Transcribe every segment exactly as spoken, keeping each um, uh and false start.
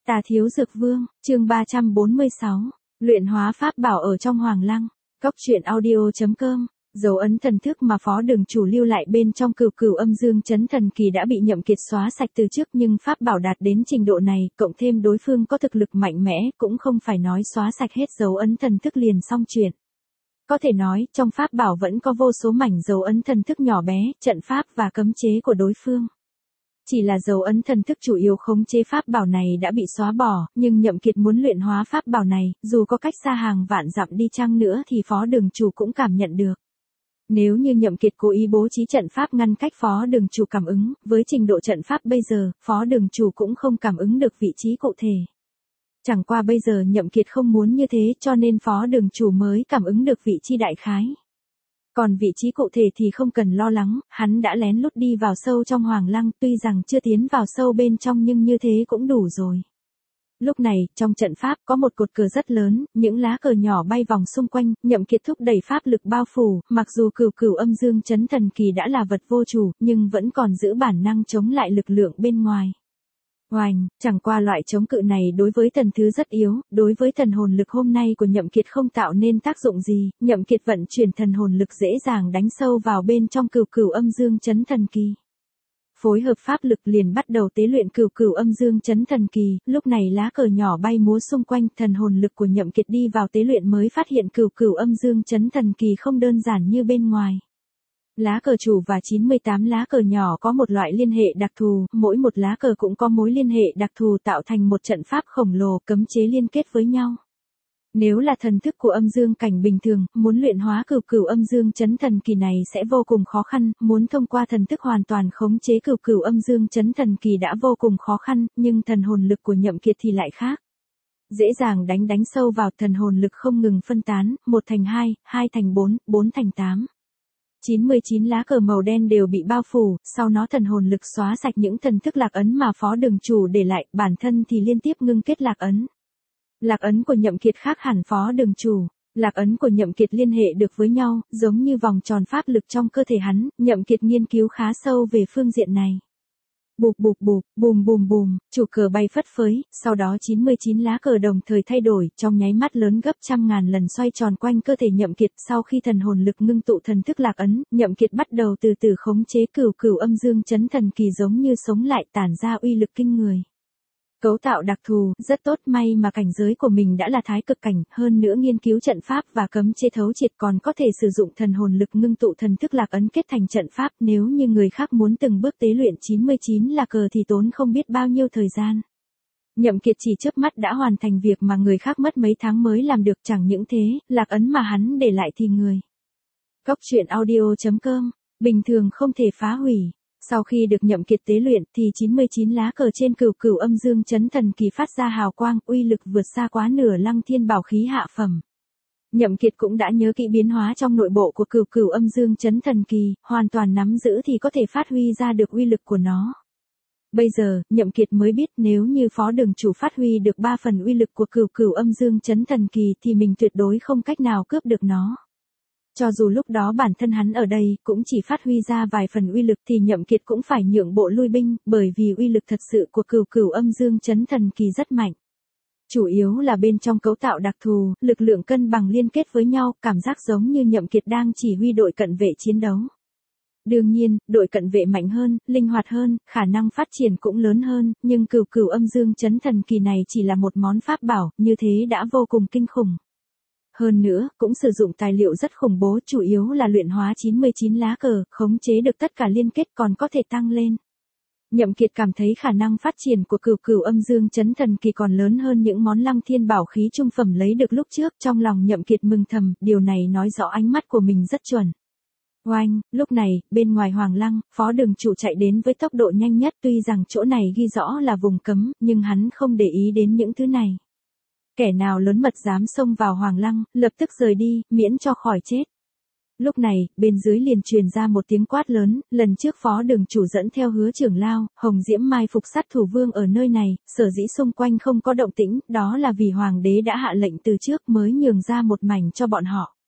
Tà Thiếu Dược Vương, chương ba trăm bốn mươi sáu, luyện hóa pháp bảo ở trong Hoàng Lăng. Cốc truyện audio chấm com. Dấu ấn thần thức mà Phó Đường chủ lưu lại bên trong Cửu Cửu Âm Dương Chấn Thần Kỳ đã bị Nhậm Kiệt xóa sạch từ trước, nhưng pháp bảo đạt đến trình độ này, cộng thêm đối phương có thực lực mạnh mẽ, cũng không phải nói xóa sạch hết dấu ấn thần thức liền xong chuyện. Có thể nói, trong pháp bảo vẫn có vô số mảnh dấu ấn thần thức nhỏ bé, trận pháp và cấm chế của đối phương. Chỉ là dấu ấn thần thức chủ yếu khống chế pháp bảo này đã bị xóa bỏ, nhưng Nhậm Kiệt muốn luyện hóa pháp bảo này, dù có cách xa hàng vạn dặm đi chăng nữa thì Phó Đường chủ cũng cảm nhận được. Nếu như Nhậm Kiệt cố ý bố trí trận pháp ngăn cách Phó Đường chủ cảm ứng, với trình độ trận pháp bây giờ, Phó Đường chủ cũng không cảm ứng được vị trí cụ thể. Chẳng qua bây giờ Nhậm Kiệt không muốn như thế, cho nên Phó Đường chủ mới cảm ứng được vị trí đại khái. Còn vị trí cụ thể thì không cần lo lắng, hắn đã lén lút đi vào sâu trong Hoàng Lăng, tuy rằng chưa tiến vào sâu bên trong nhưng như thế cũng đủ rồi. Lúc này, trong trận pháp có một cột cờ rất lớn, những lá cờ nhỏ bay vòng xung quanh, Nhậm Kiệt thúc đẩy pháp lực bao phủ, mặc dù Cửu Cửu Âm Dương Chấn Thần Kỳ đã là vật vô chủ, nhưng vẫn còn giữ bản năng chống lại lực lượng bên ngoài. Oành, chẳng qua loại chống cự này đối với thần thứ rất yếu, đối với thần hồn lực hôm nay của Nhậm Kiệt không tạo nên tác dụng gì, Nhậm Kiệt vận chuyển thần hồn lực dễ dàng đánh sâu vào bên trong Cửu Cửu Âm Dương Chấn Thần Kỳ. Phối hợp pháp lực liền bắt đầu tế luyện Cửu Cửu Âm Dương Chấn Thần Kỳ, lúc này lá cờ nhỏ bay múa xung quanh, thần hồn lực của Nhậm Kiệt đi vào tế luyện mới phát hiện Cửu Cửu Âm Dương Chấn Thần Kỳ không đơn giản như bên ngoài. Lá cờ chủ và chín mươi tám lá cờ nhỏ có một loại liên hệ đặc thù, mỗi một lá cờ cũng có mối liên hệ đặc thù tạo thành một trận pháp khổng lồ cấm chế liên kết với nhau. Nếu là thần thức của âm dương cảnh bình thường, muốn luyện hóa Cửu Cửu Âm Dương Chấn Thần Kỳ này sẽ vô cùng khó khăn, muốn thông qua thần thức hoàn toàn khống chế Cửu Cửu Âm Dương Chấn Thần Kỳ đã vô cùng khó khăn, nhưng thần hồn lực của Nhậm Kiệt thì lại khác. Dễ dàng đánh đánh sâu vào, thần hồn lực không ngừng phân tán, một thành hai, hai thành bốn, bốn thành tám. chín mươi chín lá cờ màu đen đều bị bao phủ, sau nó thần hồn lực xóa sạch những thần thức lạc ấn mà Phó Đường chủ để lại, bản thân thì liên tiếp ngưng kết lạc ấn. Lạc ấn của Nhậm Kiệt khác hẳn Phó Đường chủ, lạc ấn của Nhậm Kiệt liên hệ được với nhau, giống như vòng tròn pháp lực trong cơ thể hắn, Nhậm Kiệt nghiên cứu khá sâu về phương diện này. Bụp bụp bụp, bùm bùm bùm, chủ cờ bay phất phới, sau đó chín mươi chín lá cờ đồng thời thay đổi, trong nháy mắt lớn gấp trăm ngàn lần xoay tròn quanh cơ thể Nhậm Kiệt, sau khi thần hồn lực ngưng tụ thần thức lạc ấn, Nhậm Kiệt bắt đầu từ từ khống chế Cửu Cửu Âm Dương Chấn Thần Kỳ giống như sống lại, tản ra uy lực kinh người. Cấu tạo đặc thù, rất tốt, may mà cảnh giới của mình đã là thái cực cảnh, hơn nữa nghiên cứu trận pháp và cấm chế thấu triệt, còn có thể sử dụng thần hồn lực ngưng tụ thần thức lạc ấn kết thành trận pháp, nếu như người khác muốn từng bước tế luyện chín mươi chín là cờ thì tốn không biết bao nhiêu thời gian. Nhậm Kiệt chỉ chớp mắt đã hoàn thành việc mà người khác mất mấy tháng mới làm được, chẳng những thế, lạc ấn mà hắn để lại thì người. Cốc truyện audio chấm com, bình thường không thể phá hủy. Sau khi được Nhậm Kiệt tế luyện thì chín mươi chín lá cờ trên Cửu Cửu Âm Dương Chấn Thần Kỳ phát ra hào quang, uy lực vượt xa quá nửa Lăng Thiên bảo khí hạ phẩm. Nhậm Kiệt cũng đã nhớ kỹ biến hóa trong nội bộ của Cửu Cửu Âm Dương Chấn Thần Kỳ, hoàn toàn nắm giữ thì có thể phát huy ra được uy lực của nó. Bây giờ, Nhậm Kiệt mới biết nếu như Phó Đường chủ phát huy được ba phần uy lực của Cửu Cửu Âm Dương Chấn Thần Kỳ thì mình tuyệt đối không cách nào cướp được nó. Cho dù lúc đó bản thân hắn ở đây cũng chỉ phát huy ra vài phần uy lực thì Nhậm Kiệt cũng phải nhượng bộ lui binh, bởi vì uy lực thật sự của Cửu Cửu Âm Dương Chấn Thần Kỳ rất mạnh. Chủ yếu là bên trong cấu tạo đặc thù, lực lượng cân bằng liên kết với nhau, cảm giác giống như Nhậm Kiệt đang chỉ huy đội cận vệ chiến đấu. Đương nhiên, đội cận vệ mạnh hơn, linh hoạt hơn, khả năng phát triển cũng lớn hơn, nhưng Cửu Cửu Âm Dương Chấn Thần Kỳ này chỉ là một món pháp bảo, như thế đã vô cùng kinh khủng. Hơn nữa, cũng sử dụng tài liệu rất khủng bố, chủ yếu là luyện hóa chín mươi chín lá cờ, khống chế được tất cả liên kết còn có thể tăng lên. Nhậm Kiệt cảm thấy khả năng phát triển của Cửu Cửu Âm Dương Chấn Thần Kỳ còn lớn hơn những món Lăng Thiên bảo khí trung phẩm lấy được lúc trước, trong lòng Nhậm Kiệt mừng thầm, điều này nói rõ ánh mắt của mình rất chuẩn. Oanh, lúc này, bên ngoài Hoàng Lăng, Phó Đường chủ chạy đến với tốc độ nhanh nhất, tuy rằng chỗ này ghi rõ là vùng cấm, nhưng hắn không để ý đến những thứ này. Kẻ nào lớn mật dám xông vào Hoàng Lăng, lập tức rời đi, miễn cho khỏi chết. Lúc này, bên dưới liền truyền ra một tiếng quát lớn, lần trước Phó Đường chủ dẫn theo Hứa trưởng lao, Hồng Diễm mai phục sát thủ vương ở nơi này, sở dĩ xung quanh không có động tĩnh, đó là vì Hoàng đế đã hạ lệnh từ trước mới nhường ra một mảnh cho bọn họ.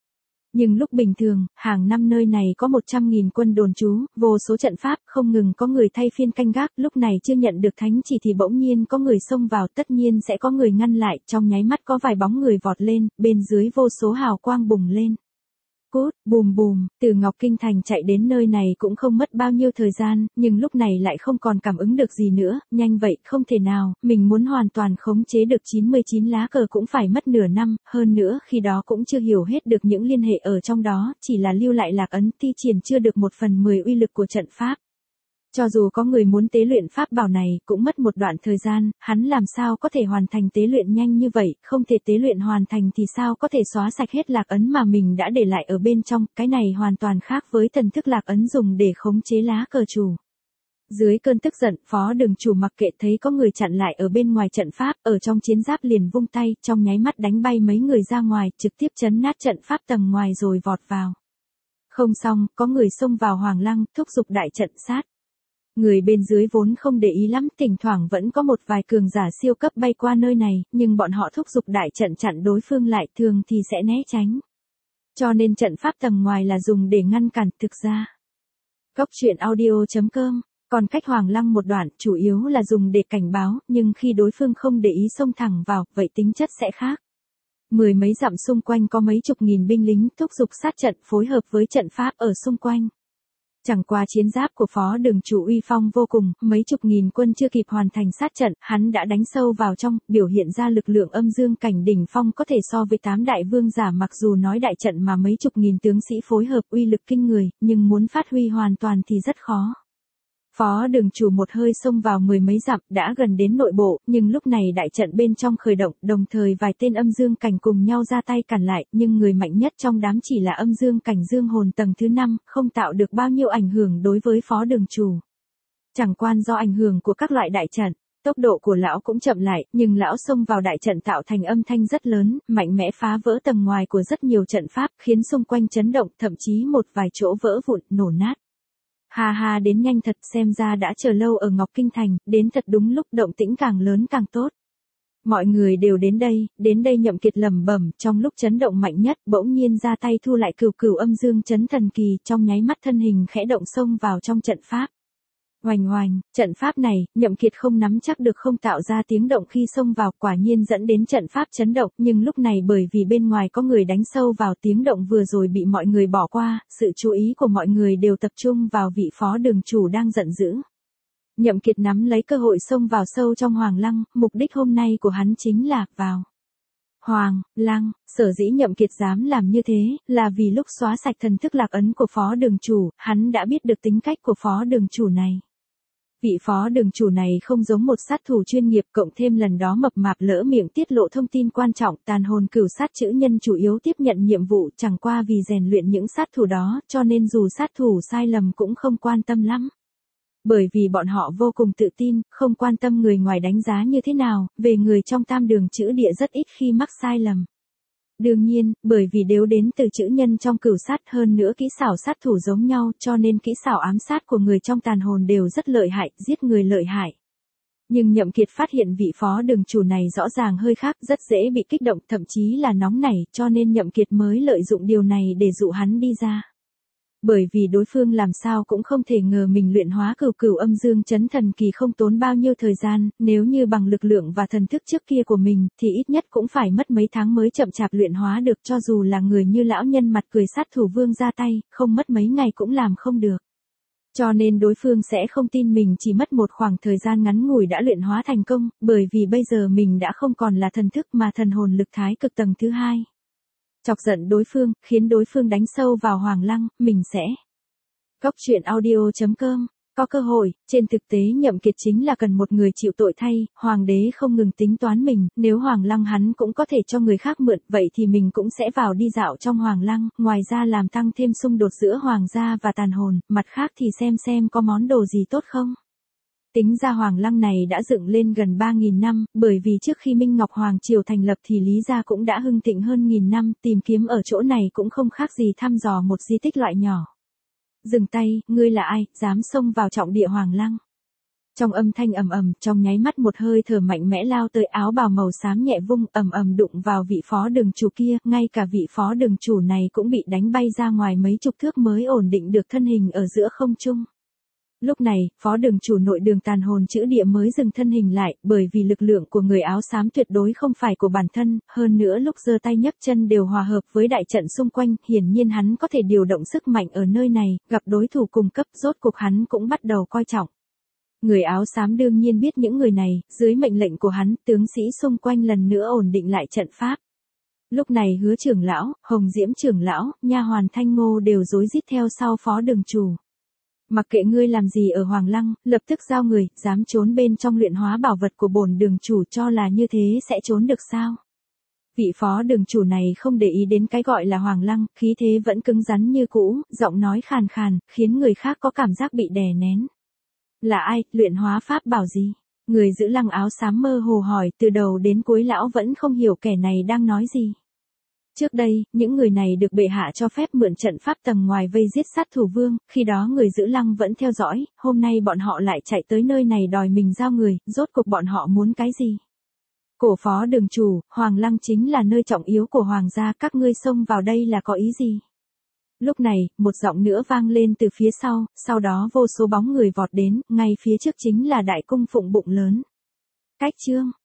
Nhưng lúc bình thường, hàng năm nơi này có một trăm nghìn quân đồn trú, vô số trận pháp, không ngừng có người thay phiên canh gác, lúc này chưa nhận được thánh chỉ thì bỗng nhiên có người xông vào, tất nhiên sẽ có người ngăn lại, trong nháy mắt có vài bóng người vọt lên, bên dưới vô số hào quang bùng lên. Cút, bùm bùm, từ Ngọc Kinh Thành chạy đến nơi này cũng không mất bao nhiêu thời gian, nhưng lúc này lại không còn cảm ứng được gì nữa, nhanh vậy, không thể nào, mình muốn hoàn toàn khống chế được chín mươi chín lá cờ cũng phải mất nửa năm, hơn nữa khi đó cũng chưa hiểu hết được những liên hệ ở trong đó, chỉ là lưu lại lạc ấn thi triển chưa được một phần mười uy lực của trận pháp. Cho dù có người muốn tế luyện pháp bảo này, cũng mất một đoạn thời gian, hắn làm sao có thể hoàn thành tế luyện nhanh như vậy, không thể tế luyện hoàn thành thì sao có thể xóa sạch hết lạc ấn mà mình đã để lại ở bên trong, cái này hoàn toàn khác với thần thức lạc ấn dùng để khống chế lá cờ chủ. Dưới cơn tức giận, phó đường chủ mặc kệ thấy có người chặn lại ở bên ngoài trận pháp, ở trong chiến giáp liền vung tay, trong nháy mắt đánh bay mấy người ra ngoài, trực tiếp chấn nát trận pháp tầng ngoài rồi vọt vào. Không xong, có người xông vào Hoàng Lăng, thúc giục đại trận sát. Người bên dưới vốn không để ý lắm, thỉnh thoảng vẫn có một vài cường giả siêu cấp bay qua nơi này, nhưng bọn họ thúc giục đại trận chặn đối phương lại, thường thì sẽ né tránh. Cho nên trận pháp tầng ngoài là dùng để ngăn cản, thực ra. Cốc truyện audio chấm com, còn cách Hoàng Lăng một đoạn, chủ yếu là dùng để cảnh báo, nhưng khi đối phương không để ý xông thẳng vào, vậy tính chất sẽ khác. Mười mấy dặm xung quanh có mấy chục nghìn binh lính thúc giục sát trận phối hợp với trận pháp ở xung quanh. Chẳng qua chiến giáp của phó đường chủ uy phong vô cùng, mấy chục nghìn quân chưa kịp hoàn thành sát trận, hắn đã đánh sâu vào trong, biểu hiện ra lực lượng âm dương cảnh đỉnh phong có thể so với tám đại vương giả, mặc dù nói đại trận mà mấy chục nghìn tướng sĩ phối hợp uy lực kinh người, nhưng muốn phát huy hoàn toàn thì rất khó. Phó đường chủ một hơi xông vào mười mấy dặm, đã gần đến nội bộ, nhưng lúc này đại trận bên trong khởi động, đồng thời vài tên âm dương cảnh cùng nhau ra tay cản lại, nhưng người mạnh nhất trong đám chỉ là âm dương cảnh dương hồn tầng thứ năm, không tạo được bao nhiêu ảnh hưởng đối với phó đường chủ. Chẳng quan do ảnh hưởng của các loại đại trận, tốc độ của lão cũng chậm lại, nhưng lão xông vào đại trận tạo thành âm thanh rất lớn, mạnh mẽ phá vỡ tầng ngoài của rất nhiều trận pháp, khiến xung quanh chấn động, thậm chí một vài chỗ vỡ vụn, nổ nát. Ha ha, đến nhanh thật, xem ra đã chờ lâu ở Ngọc Kinh Thành, đến thật đúng lúc, động tĩnh càng lớn càng tốt. Mọi người đều đến đây, đến đây Nhậm Kiệt lẩm bẩm, trong lúc chấn động mạnh nhất, bỗng nhiên ra tay thu lại cửu cửu âm dương chấn thần kỳ, trong nháy mắt thân hình khẽ động xông vào trong trận pháp. Oành oành, trận pháp này, Nhậm Kiệt không nắm chắc được không tạo ra tiếng động khi xông vào, quả nhiên dẫn đến trận pháp chấn động, nhưng lúc này bởi vì bên ngoài có người đánh sâu vào, tiếng động vừa rồi bị mọi người bỏ qua, sự chú ý của mọi người đều tập trung vào vị phó đường chủ đang giận dữ. Nhậm Kiệt nắm lấy cơ hội xông vào sâu trong Hoàng Lăng, mục đích hôm nay của hắn chính là vào Hoàng Lăng. Sở dĩ Nhậm Kiệt dám làm như thế, là vì lúc xóa sạch thần thức lạc ấn của phó đường chủ, hắn đã biết được tính cách của phó đường chủ này. Vị phó đường chủ này không giống một sát thủ chuyên nghiệp, cộng thêm lần đó mập mạp lỡ miệng tiết lộ thông tin quan trọng, tàn hồn cửu sát chữ nhân chủ yếu tiếp nhận nhiệm vụ, chẳng qua vì rèn luyện những sát thủ đó, cho nên dù sát thủ sai lầm cũng không quan tâm lắm. Bởi vì bọn họ vô cùng tự tin, không quan tâm người ngoài đánh giá như thế nào, về người trong tam đường chữ địa rất ít khi mắc sai lầm. Đương nhiên, bởi vì đều đến từ chữ nhân trong cửu sát, hơn nữa kỹ xảo sát thủ giống nhau, cho nên kỹ xảo ám sát của người trong tàn hồn đều rất lợi hại, giết người lợi hại. Nhưng Nhậm Kiệt phát hiện vị phó đường chủ này rõ ràng hơi khác, rất dễ bị kích động, thậm chí là nóng nảy, cho nên Nhậm Kiệt mới lợi dụng điều này để dụ hắn đi ra. Bởi vì đối phương làm sao cũng không thể ngờ mình luyện hóa cửu cửu âm dương chấn thần kỳ không tốn bao nhiêu thời gian, nếu như bằng lực lượng và thần thức trước kia của mình, thì ít nhất cũng phải mất mấy tháng mới chậm chạp luyện hóa được, cho dù là người như lão nhân mặt cười sát thủ vương ra tay, không mất mấy ngày cũng làm không được. Cho nên đối phương sẽ không tin mình chỉ mất một khoảng thời gian ngắn ngủi đã luyện hóa thành công, bởi vì bây giờ mình đã không còn là thần thức mà thần hồn lực thái cực tầng thứ hai. Chọc giận đối phương, khiến đối phương đánh sâu vào Hoàng Lăng, mình sẽ. Cốc truyện audio chấm com, có cơ hội, trên thực tế Nhậm Kiệt chính là cần một người chịu tội thay, Hoàng đế không ngừng tính toán mình, nếu Hoàng Lăng hắn cũng có thể cho người khác mượn, vậy thì mình cũng sẽ vào đi dạo trong Hoàng Lăng, ngoài ra làm tăng thêm xung đột giữa Hoàng gia và tàn hồn, mặt khác thì xem xem có món đồ gì tốt không. Tính ra Hoàng Lăng này đã dựng lên gần ba nghìn năm, bởi vì trước khi Minh Ngọc Hoàng Triều thành lập thì Lý gia cũng đã hưng thịnh hơn nghìn năm, tìm kiếm ở chỗ này cũng không khác gì thăm dò một di tích loại nhỏ. Dừng tay, ngươi là ai, dám xông vào trọng địa Hoàng Lăng? Trong âm thanh ầm ầm, trong nháy mắt một hơi thở mạnh mẽ lao tới, áo bào màu xám nhẹ vung ầm ầm đụng vào vị phó đường chủ kia, ngay cả vị phó đường chủ này cũng bị đánh bay ra ngoài mấy chục thước mới ổn định được thân hình ở giữa không trung. Lúc này, phó đường chủ nội đường tàn hồn chữ địa mới dừng thân hình lại, bởi vì lực lượng của người áo xám tuyệt đối không phải của bản thân, hơn nữa lúc giơ tay nhấc chân đều hòa hợp với đại trận xung quanh, hiển nhiên hắn có thể điều động sức mạnh ở nơi này, gặp đối thủ cùng cấp, rốt cuộc hắn cũng bắt đầu coi trọng. Người áo xám đương nhiên biết những người này, dưới mệnh lệnh của hắn, tướng sĩ xung quanh lần nữa ổn định lại trận pháp. Lúc này Hứa trưởng lão, Hồng Diễm trưởng lão, nha hoàn Thanh Ngô đều rối rít theo sau phó đường chủ. Mặc kệ ngươi làm gì ở Hoàng Lăng, lập tức giao người, dám trốn bên trong luyện hóa bảo vật của bổn đường chủ cho là như thế sẽ trốn được sao? Vị phó đường chủ này không để ý đến cái gọi là Hoàng Lăng, khí thế vẫn cứng rắn như cũ, giọng nói khàn khàn, khiến người khác có cảm giác bị đè nén. Là ai, luyện hóa pháp bảo gì? Người giữ lăng áo xám mơ hồ hỏi, từ đầu đến cuối lão vẫn không hiểu kẻ này đang nói gì. Trước đây, những người này được bệ hạ cho phép mượn trận pháp tầng ngoài vây giết sát thủ vương, khi đó người giữ lăng vẫn theo dõi, hôm nay bọn họ lại chạy tới nơi này đòi mình giao người, rốt cuộc bọn họ muốn cái gì? Cổ phó đường chủ, Hoàng Lăng chính là nơi trọng yếu của Hoàng gia, các ngươi xông vào đây là có ý gì? Lúc này, một giọng nữa vang lên từ phía sau, sau đó vô số bóng người vọt đến, ngay phía trước chính là đại cung phụng bụng lớn. Cách chương